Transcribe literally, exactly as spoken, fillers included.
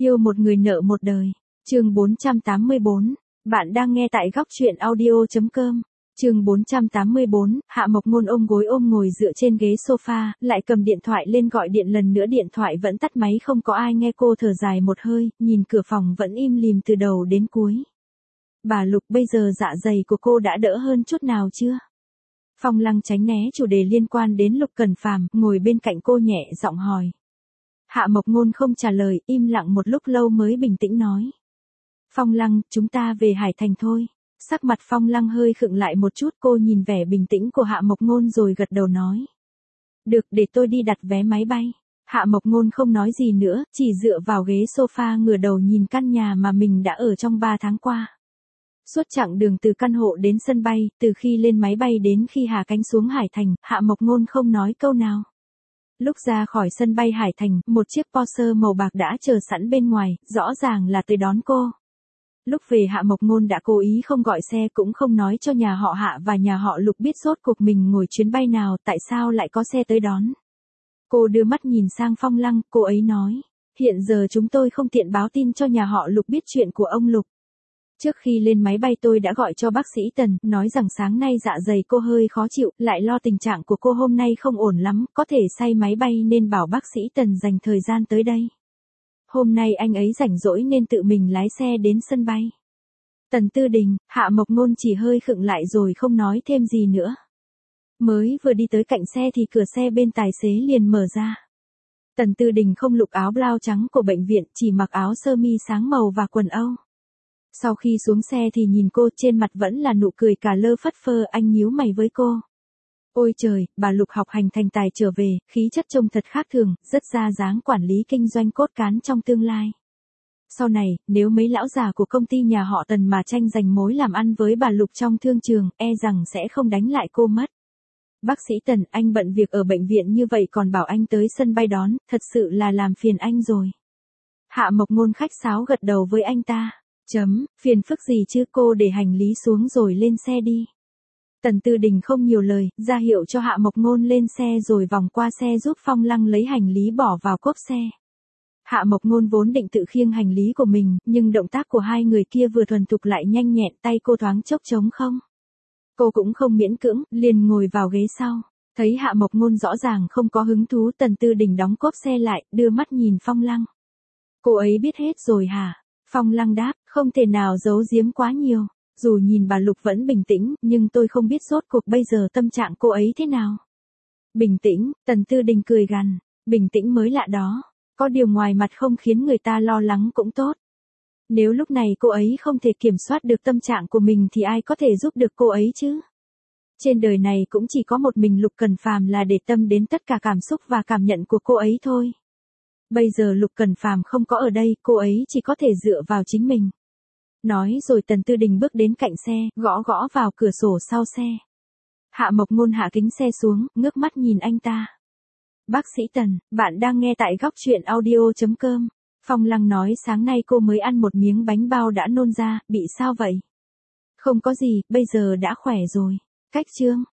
Yêu một người nợ một đời. Chương bốn trăm tám mươi bốn. Bạn đang nghe tại góc truyện audio chấm com. Chương bốn trăm tám mươi bốn, Hạ Mộc Ngôn ôm gối ôm ngồi dựa trên ghế sofa, lại cầm điện thoại lên gọi điện lần nữa, điện thoại vẫn tắt máy, không có ai nghe. Cô thở dài một hơi, nhìn cửa phòng vẫn im lìm từ đầu đến cuối. Bà Lục, bây giờ dạ dày của cô đã đỡ hơn chút nào chưa? Phong Lăng tránh né chủ đề liên quan đến Lục Cẩn Phàm, ngồi bên cạnh cô nhẹ giọng hỏi. Hạ Mộc Ngôn không trả lời, im lặng một lúc lâu mới bình tĩnh nói. Phong Lăng, chúng ta về Hải Thành thôi. Sắc mặt Phong Lăng hơi khựng lại một chút, cô nhìn vẻ bình tĩnh của Hạ Mộc Ngôn rồi gật đầu nói. Được, để tôi đi đặt vé máy bay. Hạ Mộc Ngôn không nói gì nữa, chỉ dựa vào ghế sofa ngửa đầu nhìn căn nhà mà mình đã ở trong ba tháng qua. Suốt chặng đường từ căn hộ đến sân bay, từ khi lên máy bay đến khi hạ cánh xuống Hải Thành, Hạ Mộc Ngôn không nói câu nào. Lúc ra khỏi sân bay Hải Thành, một chiếc Porsche màu bạc đã chờ sẵn bên ngoài, rõ ràng là tới đón cô. Lúc về Hạ Mộc Ngôn đã cố ý không gọi xe, cũng không nói cho nhà họ Hạ và nhà họ Lục biết rốt cuộc mình ngồi chuyến bay nào, tại sao lại có xe tới đón. Cô đưa mắt nhìn sang Phong Lăng, cô ấy nói, hiện giờ chúng tôi không tiện báo tin cho nhà họ Lục biết chuyện của ông Lục. Trước khi lên máy bay tôi đã gọi cho bác sĩ Tần, nói rằng sáng nay dạ dày cô hơi khó chịu, lại lo tình trạng của cô hôm nay không ổn lắm, có thể say máy bay nên bảo bác sĩ Tần dành thời gian tới đây. Hôm nay anh ấy rảnh rỗi nên tự mình lái xe đến sân bay. Tần Tư Đình, Hạ Mộc Ngôn chỉ hơi khựng lại rồi không nói thêm gì nữa. Mới vừa đi tới cạnh xe thì cửa xe bên tài xế liền mở ra. Tần Tư Đình không lục áo blau trắng của bệnh viện, chỉ mặc áo sơ mi sáng màu và quần Âu. Sau khi xuống xe thì nhìn cô, trên mặt vẫn là nụ cười cả lơ phất phơ. Anh nhíu mày với cô. Ôi trời, bà Lục học hành thành tài trở về, khí chất trông thật khác thường, rất ra dáng quản lý kinh doanh cốt cán trong tương lai. Sau này, nếu mấy lão già của công ty nhà họ Tần mà tranh giành mối làm ăn với bà Lục trong thương trường, e rằng sẽ không đánh lại cô mất. Bác sĩ Tần, anh bận việc ở bệnh viện như vậy còn bảo anh tới sân bay đón, thật sự là làm phiền anh rồi. Hạ Mộc Ngôn khách sáo gật đầu với anh ta. Chấm, phiền phức gì chứ, cô để hành lý xuống rồi lên xe đi. Tần Tư Đình không nhiều lời, ra hiệu cho Hạ Mộc Ngôn lên xe rồi vòng qua xe giúp Phong Lăng lấy hành lý bỏ vào cốp xe. Hạ Mộc Ngôn vốn định tự khiêng hành lý của mình, nhưng động tác của hai người kia vừa thuần thục lại nhanh nhẹn, tay cô thoáng chốc trống không. Cô cũng không miễn cưỡng, liền ngồi vào ghế sau. Thấy Hạ Mộc Ngôn rõ ràng không có hứng thú, Tần Tư Đình đóng cốp xe lại, đưa mắt nhìn Phong Lăng. Cô ấy biết hết rồi hả? Phong Lăng đáp, không thể nào giấu giếm quá nhiều. Dù nhìn bà Lục vẫn bình tĩnh, nhưng tôi không biết rốt cuộc bây giờ tâm trạng cô ấy thế nào. Bình tĩnh, Tần Tư Đình cười gằn, bình tĩnh mới lạ đó. Có điều ngoài mặt không khiến người ta lo lắng cũng tốt. Nếu lúc này cô ấy không thể kiểm soát được tâm trạng của mình thì ai có thể giúp được cô ấy chứ? Trên đời này cũng chỉ có một mình Lục Cẩn Phàm là để tâm đến tất cả cảm xúc và cảm nhận của cô ấy thôi. Bây giờ Lục Cẩn Phàm không có ở đây, cô ấy chỉ có thể dựa vào chính mình. Nói rồi Tần Tư Đình bước đến cạnh xe, gõ gõ vào cửa sổ sau xe. Hạ Mộc Ngôn hạ kính xe xuống, ngước mắt nhìn anh ta. Bác sĩ Tần, bạn đang nghe tại góc truyện audio chấm com. Phong Lăng nói sáng nay cô mới ăn một miếng bánh bao đã nôn ra, bị sao vậy? Không có gì, bây giờ đã khỏe rồi. Cách chương.